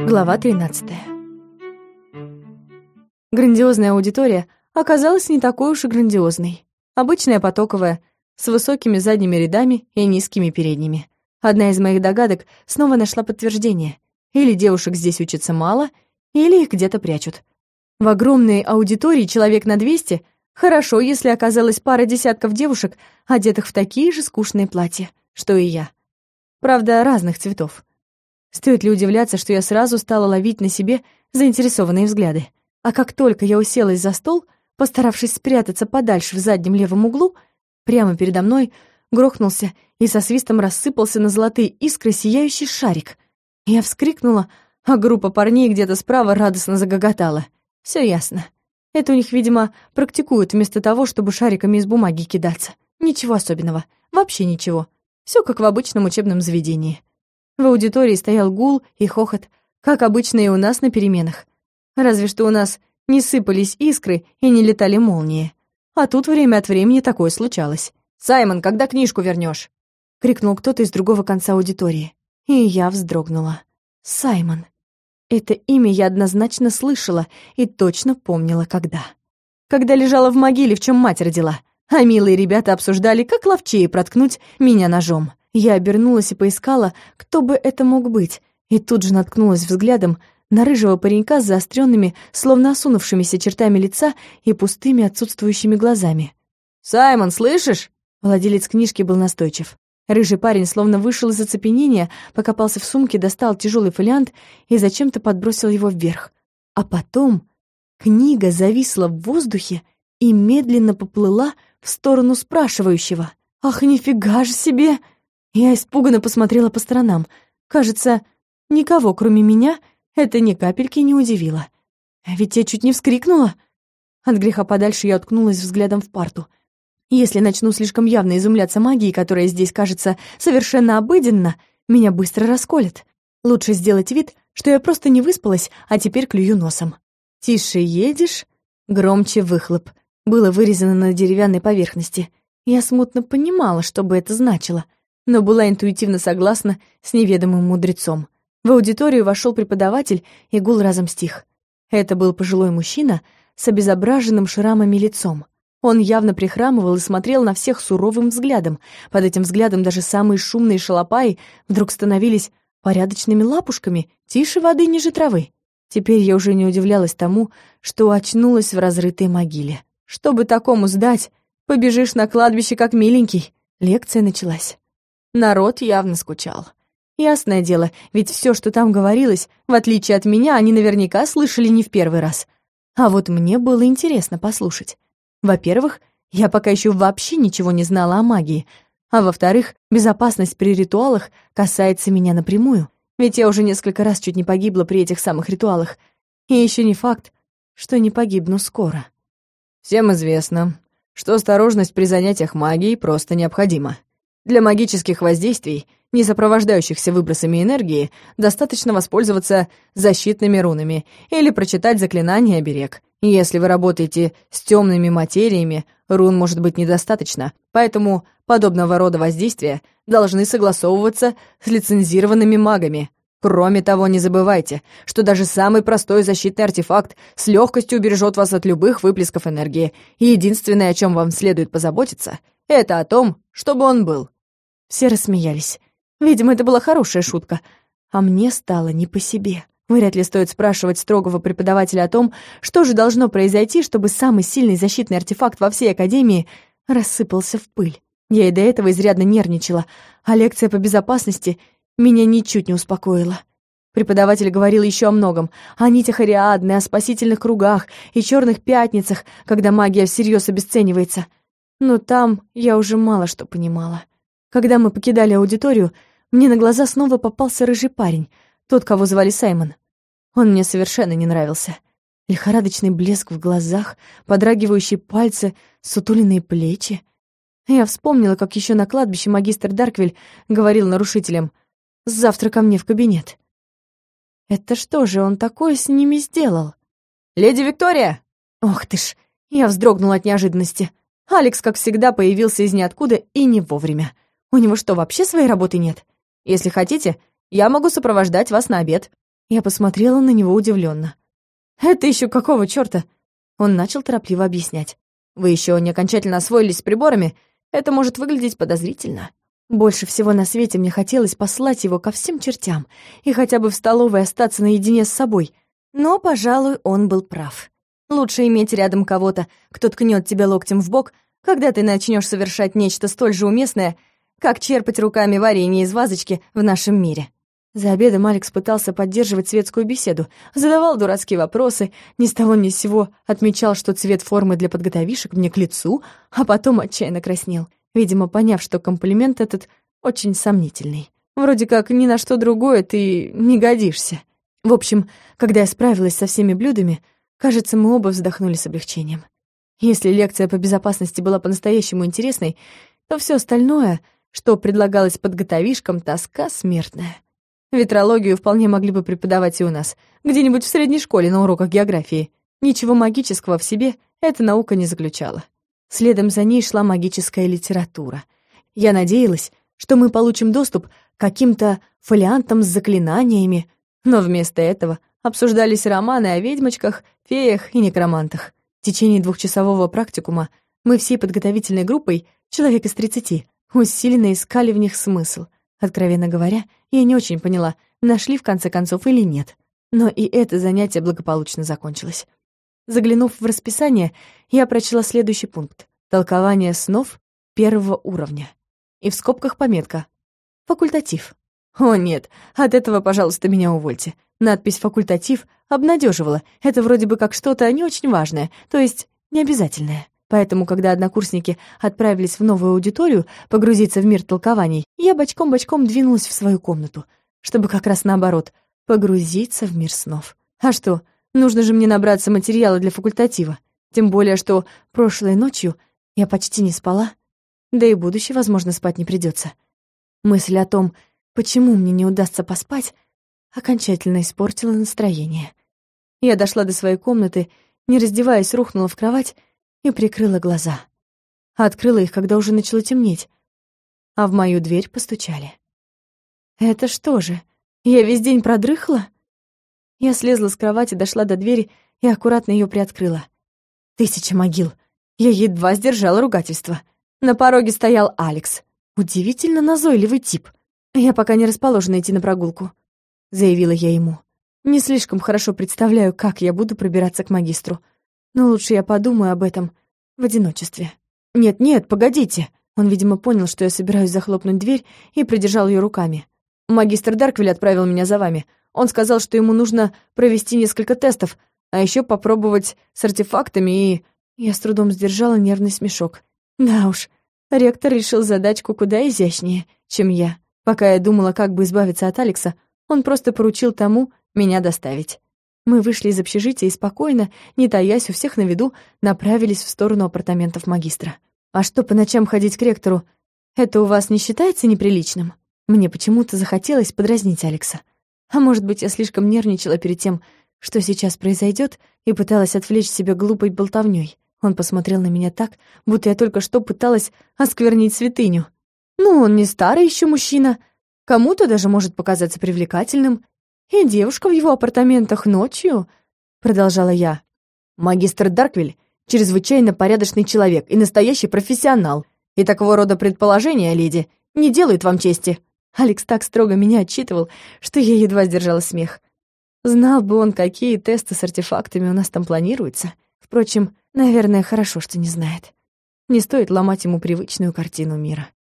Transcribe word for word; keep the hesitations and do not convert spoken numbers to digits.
Глава тринадцатая. Грандиозная аудитория оказалась не такой уж и грандиозной. Обычная потоковая, с высокими задними рядами и низкими передними. Одна из моих догадок снова нашла подтверждение. Или девушек здесь учатся мало, или их где-то прячут. В огромной аудитории человек на двести хорошо, если оказалась пара десятков девушек, одетых в такие же скучные платья, что и я. Правда, разных цветов. Стоит ли удивляться, что я сразу стала ловить на себе заинтересованные взгляды. А как только я уселась за стол, постаравшись спрятаться подальше в заднем левом углу, прямо передо мной грохнулся и со свистом рассыпался на золотые искры сияющий шарик. Я вскрикнула, а группа парней где-то справа радостно загоготала. Все ясно. Это у них, видимо, практикуют вместо того, чтобы шариками из бумаги кидаться. Ничего особенного. Вообще ничего. Все как в обычном учебном заведении. В аудитории стоял гул и хохот, как обычно и у нас на переменах. Разве что у нас не сыпались искры и не летали молнии. А тут время от времени такое случалось. «Саймон, когда книжку вернешь? Крикнул кто-то из другого конца аудитории. И я вздрогнула. Саймон. Это имя я однозначно слышала и точно помнила, когда. Когда лежала в могиле, в чем мать родила. А милые ребята обсуждали, как ловчее проткнуть меня ножом. Я обернулась и поискала, кто бы это мог быть, и тут же наткнулась взглядом на рыжего паренька с заостренными, словно осунувшимися чертами лица и пустыми отсутствующими глазами. «Саймон, слышишь?» Владелец книжки был настойчив. Рыжий парень словно вышел из оцепенения, покопался в сумке, достал тяжелый фолиант и зачем-то подбросил его вверх. А потом книга зависла в воздухе и медленно поплыла в сторону спрашивающего. «Ах, нифига же себе!» Я испуганно посмотрела по сторонам. Кажется, никого, кроме меня, это ни капельки не удивило. А ведь я чуть не вскрикнула. От греха подальше я уткнулась взглядом в парту. Если начну слишком явно изумляться магией, которая здесь кажется совершенно обыденна, меня быстро расколят. Лучше сделать вид, что я просто не выспалась, а теперь клюю носом. «Тише едешь, громче выхлоп», было вырезано на деревянной поверхности. Я смутно понимала, что бы это значило, но была интуитивно согласна с неведомым мудрецом. В аудиторию вошел преподаватель, и гул разом стих. Это был пожилой мужчина с обезображенным шрамами лицом. Он явно прихрамывал и смотрел на всех суровым взглядом. Под этим взглядом даже самые шумные шалопаи вдруг становились порядочными лапушками, тише воды, ниже травы. Теперь я уже не удивлялась тому, что очнулась в разрытой могиле. Чтобы такому сдать, побежишь на кладбище как миленький. Лекция началась. Народ явно скучал. Ясное дело, ведь все, что там говорилось, в отличие от меня, они наверняка слышали не в первый раз. А вот мне было интересно послушать. Во-первых, я пока еще вообще ничего не знала о магии, а во-вторых, безопасность при ритуалах касается меня напрямую, ведь я уже несколько раз чуть не погибла при этих самых ритуалах, и еще не факт, что не погибну скоро. Всем известно, что осторожность при занятиях магией просто необходима. Для магических воздействий, не сопровождающихся выбросами энергии, достаточно воспользоваться защитными рунами или прочитать заклинание оберег. Если вы работаете с темными материями, рун может быть недостаточно, поэтому подобного рода воздействия должны согласовываться с лицензированными магами. Кроме того, не забывайте, что даже самый простой защитный артефакт с легкостью убережет вас от любых выплесков энергии, и единственное, о чем вам следует позаботиться, это о том, чтобы он был. Все рассмеялись. Видимо, это была хорошая шутка. А мне стало не по себе. Вряд ли стоит спрашивать строгого преподавателя о том, что же должно произойти, чтобы самый сильный защитный артефакт во всей академии рассыпался в пыль. Я и до этого изрядно нервничала, а лекция по безопасности меня ничуть не успокоила. Преподаватель говорил еще о многом, о нитях Ариадны, о спасительных кругах и черных пятницах, когда магия всерьез обесценивается. Но там я уже мало что понимала. Когда мы покидали аудиторию, мне на глаза снова попался рыжий парень, тот, кого звали Саймон. Он мне совершенно не нравился. Лихорадочный блеск в глазах, подрагивающие пальцы, сутуленные плечи. Я вспомнила, как еще на кладбище магистр Дарквиль говорил нарушителям: «Завтра ко мне в кабинет». Это что же он такое с ними сделал? «Леди Виктория!» Ох ты ж! Я вздрогнула от неожиданности. Алекс, как всегда, появился из ниоткуда и не вовремя. У него что, вообще своей работы нет? Если хотите, я могу сопровождать вас на обед. Я посмотрела на него удивленно. «Это еще какого чёрта?» Он начал торопливо объяснять. «Вы еще не окончательно освоились с приборами? Это может выглядеть подозрительно». Больше всего на свете мне хотелось послать его ко всем чертям и хотя бы в столовой остаться наедине с собой. Но, пожалуй, он был прав. Лучше иметь рядом кого-то, кто ткнет тебя локтем в бок, когда ты начнешь совершать нечто столь же уместное, как черпать руками варенье из вазочки в нашем мире. За обедом Алекс пытался поддерживать светскую беседу, задавал дурацкие вопросы, ни с того ни с сего отмечал, что цвет формы для подготовишек мне к лицу, а потом отчаянно краснел, видимо, поняв, что комплимент этот очень сомнительный. Вроде как ни на что другое ты не годишься. В общем, когда я справилась со всеми блюдами, кажется, мы оба вздохнули с облегчением. Если лекция по безопасности была по-настоящему интересной, то все остальное, что предлагалось подготовишкам, тоска смертная. Ветрологию вполне могли бы преподавать и у нас, где-нибудь в средней школе на уроках географии. Ничего магического в себе эта наука не заключала. Следом за ней шла магическая литература. Я надеялась, что мы получим доступ к каким-то фолиантам с заклинаниями, но вместо этого обсуждались романы о ведьмочках, феях и некромантах. В течение двухчасового практикума мы всей подготовительной группой, человек из тридцати, усиленно искали в них смысл. Откровенно говоря, я не очень поняла, нашли в конце концов или нет. Но и это занятие благополучно закончилось. Заглянув в расписание, я прочла следующий пункт. Толкование снов первого уровня. И в скобках пометка «Факультатив». О нет, от этого, пожалуйста, меня увольте. Надпись «Факультатив» обнадеживала. Это вроде бы как что-то не очень важное, то есть необязательное. Поэтому, когда однокурсники отправились в новую аудиторию погрузиться в мир толкований, я бочком-бочком двинулась в свою комнату, чтобы как раз наоборот, погрузиться в мир снов. А что, нужно же мне набраться материала для факультатива. Тем более, что прошлой ночью я почти не спала, да и будущее, возможно, спать не придется. Мысль о том, почему мне не удастся поспать, окончательно испортила настроение. Я дошла до своей комнаты, не раздеваясь, рухнула в кровать и прикрыла глаза. Открыла их, когда уже начало темнеть, а в мою дверь постучали. Это что же, я весь день продрыхла? Я слезла с кровати, дошла до двери и аккуратно ее приоткрыла. Тысяча могил. Я едва сдержала ругательство. На пороге стоял Алекс. Удивительно назойливый тип. «Я пока не расположена идти на прогулку», — заявила я ему. «Не слишком хорошо представляю, как я буду пробираться к магистру. Но лучше я подумаю об этом в одиночестве». «Нет-нет, погодите». Он, видимо, понял, что я собираюсь захлопнуть дверь, и придержал ее руками. «Магистр Дарквиль отправил меня за вами. Он сказал, что ему нужно провести несколько тестов, а еще попробовать с артефактами и...» Я с трудом сдержала нервный смешок. Да уж, ректор решил задачку куда изящнее, чем я. Пока я думала, как бы избавиться от Алекса, он просто поручил тому меня доставить. Мы вышли из общежития и спокойно, не таясь у всех на виду, направились в сторону апартаментов магистра. «А что, по ночам ходить к ректору? Это у вас не считается неприличным?» Мне почему-то захотелось подразнить Алекса. А может быть, я слишком нервничала перед тем, что сейчас произойдет, и пыталась отвлечь себя глупой болтовнёй. Он посмотрел на меня так, будто я только что пыталась осквернить святыню. Ну, он не старый еще мужчина, кому-то даже может показаться привлекательным. И девушка в его апартаментах ночью, продолжала я. Магистр Дарквиль — чрезвычайно порядочный человек и настоящий профессионал. И такого рода предположения, леди, не делают вам чести. Алекс так строго меня отчитывал, что я едва сдержала смех. Знал бы он, какие тесты с артефактами у нас там планируются. Впрочем, наверное, хорошо, что не знает. Не стоит ломать ему привычную картину мира.